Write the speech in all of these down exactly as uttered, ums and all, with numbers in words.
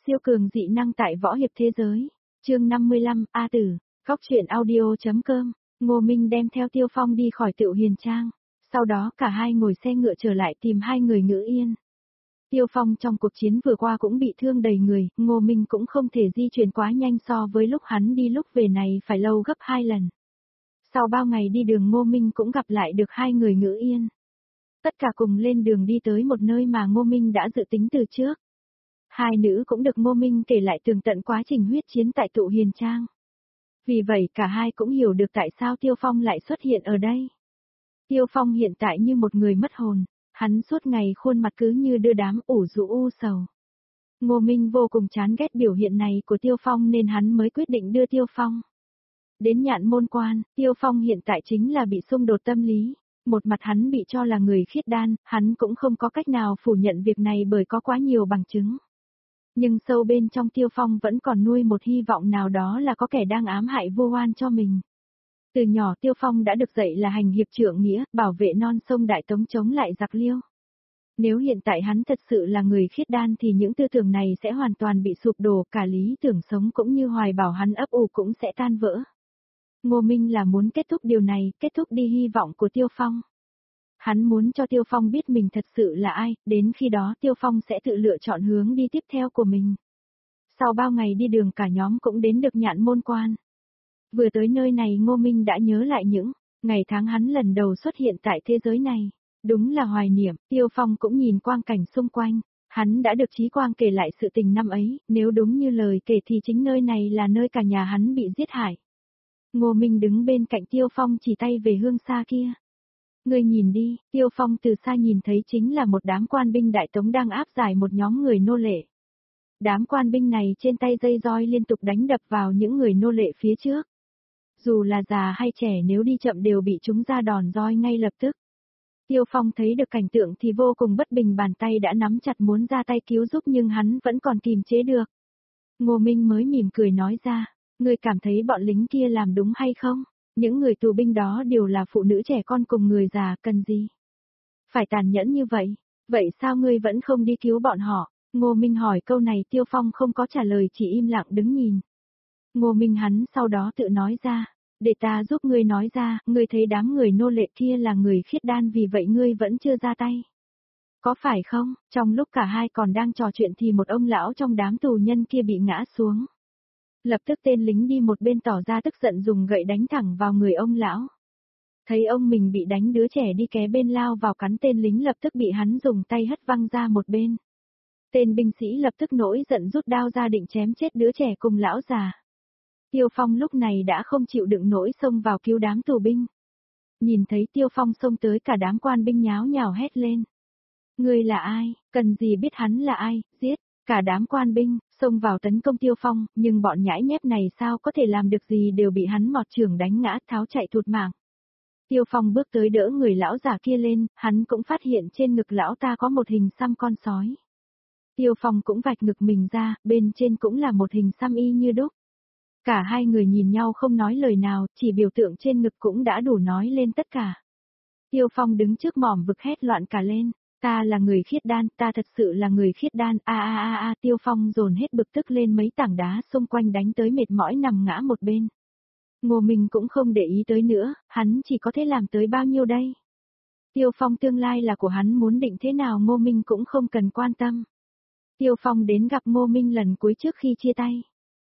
Siêu cường dị năng tại võ hiệp thế giới. Chương năm mươi lăm, A Tử, Góc truyện audio.com. Ngô Minh đem theo Tiêu Phong đi khỏi Tựu Hiền Trang. Sau đó cả hai ngồi xe ngựa trở lại tìm hai người Ngữ Yên. Tiêu Phong trong cuộc chiến vừa qua cũng bị thương đầy người, Ngô Minh cũng không thể di chuyển quá nhanh so với lúc hắn đi lúc về này phải lâu gấp hai lần. Sau bao ngày đi đường Ngô Minh cũng gặp lại được hai người Ngữ Yên. Tất cả cùng lên đường đi tới một nơi mà Ngô Minh đã dự tính từ trước. Hai nữ cũng được Ngô Minh kể lại tường tận quá trình huyết chiến tại Tựu Hiền Trang. Vì vậy cả hai cũng hiểu được tại sao Tiêu Phong lại xuất hiện ở đây. Tiêu Phong hiện tại như một người mất hồn, hắn suốt ngày khuôn mặt cứ như đưa đám ủ rũ u sầu. Ngô Minh vô cùng chán ghét biểu hiện này của Tiêu Phong nên hắn mới quyết định đưa Tiêu Phong đến Nhạn Môn Quan. Tiêu Phong hiện tại chính là bị xung đột tâm lý. Một mặt hắn bị cho là người khiết đan, hắn cũng không có cách nào phủ nhận việc này bởi có quá nhiều bằng chứng. Nhưng sâu bên trong Tiêu Phong vẫn còn nuôi một hy vọng nào đó là có kẻ đang ám hại Vu Oan cho mình. Từ nhỏ Tiêu Phong đã được dạy là hành hiệp trượng nghĩa, bảo vệ non sông Đại Tống chống lại giặc Liêu. Nếu hiện tại hắn thật sự là người khiết đan thì những tư tưởng này sẽ hoàn toàn bị sụp đổ, cả lý tưởng sống cũng như hoài bảo hắn ấp ủ cũng sẽ tan vỡ. Ngô Minh là muốn kết thúc điều này, kết thúc đi hy vọng của Tiêu Phong. Hắn muốn cho Tiêu Phong biết mình thật sự là ai, đến khi đó Tiêu Phong sẽ tự lựa chọn hướng đi tiếp theo của mình. Sau bao ngày đi đường cả nhóm cũng đến được Nhạn Môn Quan. Vừa tới nơi này Ngô Minh đã nhớ lại những ngày tháng hắn lần đầu xuất hiện tại thế giới này. Đúng là hoài niệm, Tiêu Phong cũng nhìn quang cảnh xung quanh. Hắn đã được Chí Quang kể lại sự tình năm ấy, nếu đúng như lời kể thì chính nơi này là nơi cả nhà hắn bị giết hại. Ngô Minh đứng bên cạnh Tiêu Phong chỉ tay về hương xa kia. Ngươi nhìn đi, Tiêu Phong từ xa nhìn thấy chính là một đám quan binh Đại Tống đang áp giải một nhóm người nô lệ. Đám quan binh này trên tay dây roi liên tục đánh đập vào những người nô lệ phía trước. Dù là già hay trẻ nếu đi chậm đều bị chúng ra đòn roi ngay lập tức. Tiêu Phong thấy được cảnh tượng thì vô cùng bất bình, bàn tay đã nắm chặt muốn ra tay cứu giúp nhưng hắn vẫn còn kìm chế được. Ngô Minh mới mỉm cười nói ra, ngươi cảm thấy bọn lính kia làm đúng hay không? Những người tù binh đó đều là phụ nữ trẻ con cùng người già, cần gì? Phải tàn nhẫn như vậy, vậy sao ngươi vẫn không đi cứu bọn họ? Ngô Minh hỏi câu này Tiêu Phong không có trả lời chỉ im lặng đứng nhìn. Ngô Minh hắn sau đó tự nói ra, để ta giúp ngươi nói ra, ngươi thấy đám người nô lệ kia là người khiết đan vì vậy ngươi vẫn chưa ra tay. Có phải không? Trong lúc cả hai còn đang trò chuyện thì một ông lão trong đám tù nhân kia bị ngã xuống. Lập tức tên lính đi một bên tỏ ra tức giận dùng gậy đánh thẳng vào người ông lão. Thấy ông mình bị đánh, đứa trẻ đi kế bên lao vào cắn tên lính lập tức bị hắn dùng tay hất văng ra một bên. Tên binh sĩ lập tức nổi giận rút đao ra định chém chết đứa trẻ cùng lão già. Tiêu Phong lúc này đã không chịu đựng nổi xông vào cứu đám tù binh. Nhìn thấy Tiêu Phong xông tới cả đám quan binh nháo nhào hét lên. Ngươi là ai, cần gì biết hắn là ai, giết. Cả đám quan binh, xông vào tấn công Tiêu Phong, nhưng bọn nhãi nhép này sao có thể làm được gì đều bị hắn mọt chưởng đánh ngã tháo chạy thụt mạng. Tiêu Phong bước tới đỡ người lão già kia lên, hắn cũng phát hiện trên ngực lão ta có một hình xăm con sói. Tiêu Phong cũng vạch ngực mình ra, bên trên cũng là một hình xăm y như đúc. Cả hai người nhìn nhau không nói lời nào, chỉ biểu tượng trên ngực cũng đã đủ nói lên tất cả. Tiêu Phong đứng trước mỏm vực hét loạn cả lên. Ta là người khiết đan, ta thật sự là người khiết đan, a a a a, Tiêu Phong dồn hết bực tức lên mấy tảng đá xung quanh đánh tới mệt mỏi nằm ngã một bên. Ngô Minh cũng không để ý tới nữa, hắn chỉ có thể làm tới bao nhiêu đây. Tiêu Phong tương lai là của hắn muốn định thế nào Ngô Minh cũng không cần quan tâm. Tiêu Phong đến gặp Ngô Minh lần cuối trước khi chia tay.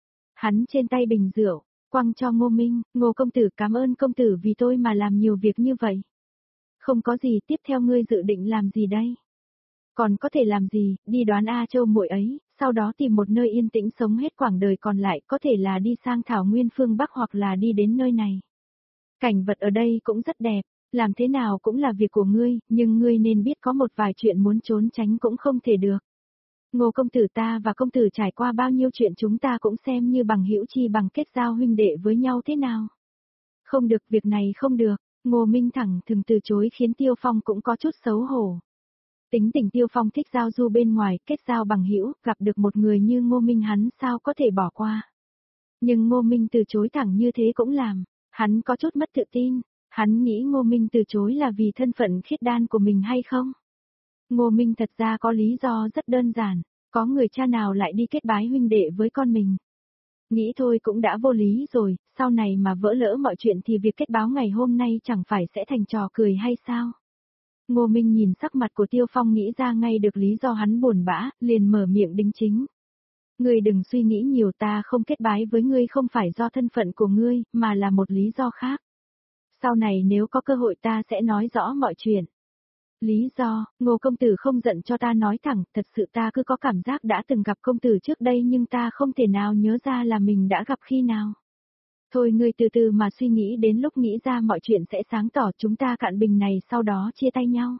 Hắn trên tay bình rượu, quăng cho Ngô Minh, Ngô công tử cảm ơn công tử vì tôi mà làm nhiều việc như vậy. Không có gì, tiếp theo ngươi dự định làm gì đây? Còn có thể làm gì, đi đoán A Châu muội ấy, sau đó tìm một nơi yên tĩnh sống hết quãng đời còn lại, có thể là đi sang Thảo Nguyên phương Bắc hoặc là đi đến nơi này. Cảnh vật ở đây cũng rất đẹp, làm thế nào cũng là việc của ngươi, nhưng ngươi nên biết có một vài chuyện muốn trốn tránh cũng không thể được. Ngô công tử, ta và công tử trải qua bao nhiêu chuyện chúng ta cũng xem như bằng hữu chi bằng kết giao huynh đệ với nhau thế nào. Không được, việc này không được. Ngô Minh thẳng thừng từ chối khiến Tiêu Phong cũng có chút xấu hổ. Tính tình Tiêu Phong thích giao du bên ngoài, kết giao bằng hữu, gặp được một người như Ngô Minh hắn sao có thể bỏ qua. Nhưng Ngô Minh từ chối thẳng như thế cũng làm, hắn có chút mất tự tin, hắn nghĩ Ngô Minh từ chối là vì thân phận khiết đan của mình hay không? Ngô Minh thật ra có lý do rất đơn giản, Có người cha nào lại đi kết bái huynh đệ với con mình. Nghĩ thôi cũng đã vô lý rồi, sau này mà vỡ lỡ mọi chuyện thì việc kết báo ngày hôm nay chẳng phải sẽ thành trò cười hay sao? Ngô Minh nhìn sắc mặt của Tiêu Phong nghĩ ra ngay được lý do hắn buồn bã, liền mở miệng đính chính. Ngươi đừng suy nghĩ nhiều, ta không kết bái với ngươi không phải do thân phận của ngươi, mà là một lý do khác. Sau này nếu có cơ hội ta sẽ nói rõ mọi chuyện. Lý do, Ngô công tử không giận cho ta nói thẳng, thật sự ta cứ có cảm giác đã từng gặp công tử trước đây nhưng ta không thể nào nhớ ra là mình đã gặp khi nào. Thôi ngươi từ từ mà suy nghĩ, đến lúc nghĩ ra mọi chuyện sẽ sáng tỏ, chúng ta cạn bình này sau đó chia tay nhau.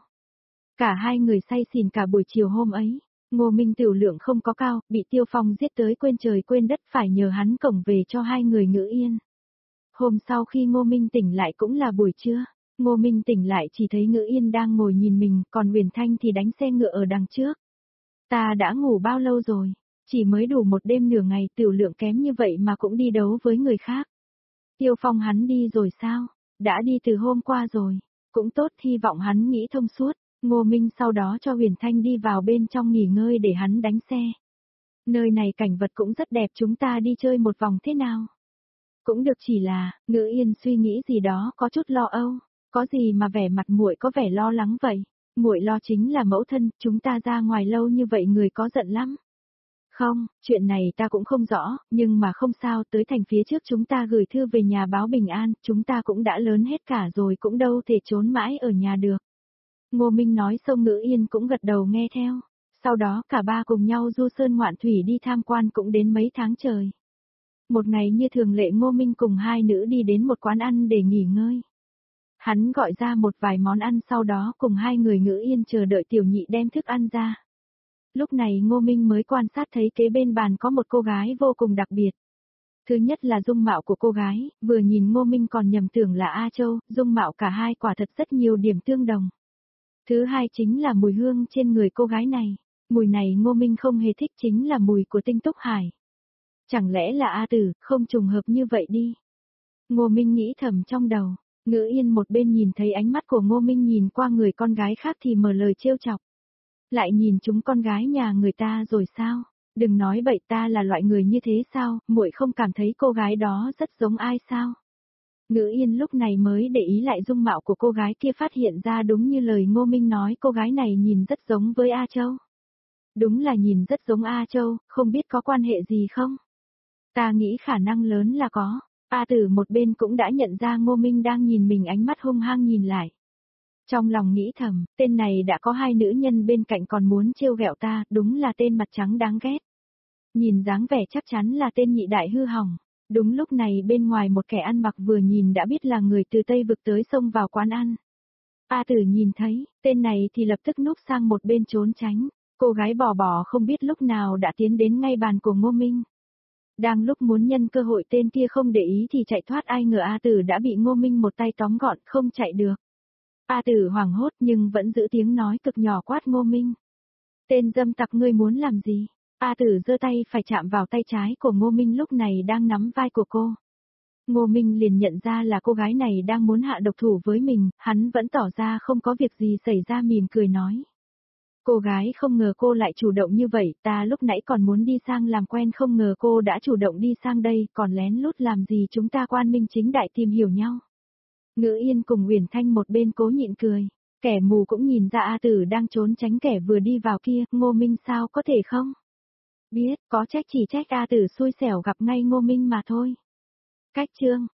Cả hai người say xỉn cả buổi chiều hôm ấy, Ngô Minh tiểu lượng không có cao, bị Tiêu Phong giết tới quên trời quên đất, phải nhờ hắn cổng về cho hai người ngự yên. Hôm sau khi Ngô Minh tỉnh lại cũng là buổi trưa. Ngô Minh tỉnh lại chỉ thấy Ngữ Yên đang ngồi nhìn mình, còn Huyền Thanh thì đánh xe ngựa ở đằng trước. Ta đã ngủ bao lâu rồi? Chỉ mới đủ một đêm nửa ngày, tiểu lượng kém như vậy mà cũng đi đấu với người khác. Tiêu Phong hắn đi rồi sao? Đã đi từ hôm qua rồi. Cũng tốt, hy vọng hắn nghĩ thông suốt. Ngô Minh sau đó cho Huyền Thanh đi vào bên trong nghỉ ngơi để hắn đánh xe. Nơi này cảnh vật cũng rất đẹp, chúng ta đi chơi một vòng thế nào? Cũng được, chỉ là, Ngữ Yên suy nghĩ gì đó có chút lo âu. Có gì mà vẻ mặt muội có vẻ lo lắng vậy? Muội lo chính là mẫu thân, chúng ta ra ngoài lâu như vậy người có giận lắm. Không, chuyện này ta cũng không rõ, nhưng mà không sao, tới thành phía trước chúng ta gửi thư về nhà báo bình an, chúng ta cũng đã lớn hết cả rồi, cũng đâu thể trốn mãi ở nhà được. Ngô Minh nói xong Ngữ Yên cũng gật đầu nghe theo. Sau đó cả ba cùng nhau du sơn ngoạn thủy đi tham quan cũng đến mấy tháng trời. Một ngày như thường lệ Ngô Minh cùng hai nữ đi đến một quán ăn để nghỉ ngơi. Hắn gọi ra một vài món ăn, sau đó cùng hai người Ngữ Yên chờ đợi tiểu nhị đem thức ăn ra. Lúc này Ngô Minh mới quan sát thấy kế bên bàn có một cô gái vô cùng đặc biệt. Thứ nhất là dung mạo của cô gái, vừa nhìn Ngô Minh còn nhầm tưởng là A Châu, dung mạo cả hai quả thật rất nhiều điểm tương đồng. Thứ hai chính là mùi hương trên người cô gái này. Mùi này Ngô Minh không hề thích, chính là mùi của Tinh Túc Hải. Chẳng lẽ là A Tử, không trùng hợp như vậy đi. Ngô Minh nghĩ thầm trong đầu. Ngữ Yên một bên nhìn thấy ánh mắt của Ngô Minh nhìn qua người con gái khác thì mở lời trêu chọc. Lại nhìn chúng con gái nhà người ta rồi sao? Đừng nói bậy, ta là loại người như thế sao? Muội không cảm thấy cô gái đó rất giống ai sao? Ngữ Yên lúc này mới để ý lại dung mạo của cô gái kia, phát hiện ra đúng như lời Ngô Minh nói, cô gái này nhìn rất giống với A Châu. Đúng là nhìn rất giống A Châu, không biết có quan hệ gì không? Ta nghĩ khả năng lớn là có. A Tử một bên cũng đã nhận ra Ngô Minh đang nhìn mình, ánh mắt hung hăng nhìn lại. Trong lòng nghĩ thầm, tên này đã có hai nữ nhân bên cạnh còn muốn trêu ghẹo ta, đúng là tên mặt trắng đáng ghét. Nhìn dáng vẻ chắc chắn là tên nhị đại hư hỏng. Đúng lúc này bên ngoài một kẻ ăn mặc vừa nhìn đã biết là người từ Tây Vực tới xông vào quán ăn. A Tử nhìn thấy, tên này thì lập tức núp sang một bên trốn tránh. Cô gái bò bò không biết lúc nào đã tiến đến ngay bàn của Ngô Minh. Đang lúc muốn nhân cơ hội tên kia không để ý thì chạy thoát, ai ngờ A Tử đã bị Ngô Minh một tay tóm gọn, không chạy được. A Tử hoảng hốt nhưng vẫn giữ tiếng nói cực nhỏ quát Ngô Minh. Tên dâm tặc, ngươi muốn làm gì? A Tử giơ tay phải chạm vào tay trái của Ngô Minh lúc này đang nắm vai của cô. Ngô Minh liền nhận ra là cô gái này đang muốn hạ độc thủ với mình, hắn vẫn tỏ ra không có việc gì xảy ra, mỉm cười nói. Cô gái, không ngờ cô lại chủ động như vậy, ta lúc nãy còn muốn đi sang làm quen, không ngờ cô đã chủ động đi sang đây, còn lén lút làm gì, chúng ta quan minh chính đại tìm hiểu nhau. Ngữ Yên cùng Huyền Thanh một bên cố nhịn cười, kẻ mù cũng nhìn ra A Tử đang trốn tránh kẻ vừa đi vào kia, Ngô Minh sao có thể không? Biết, có trách chỉ trách A Tử xui xẻo gặp ngay Ngô Minh mà thôi. Cách chương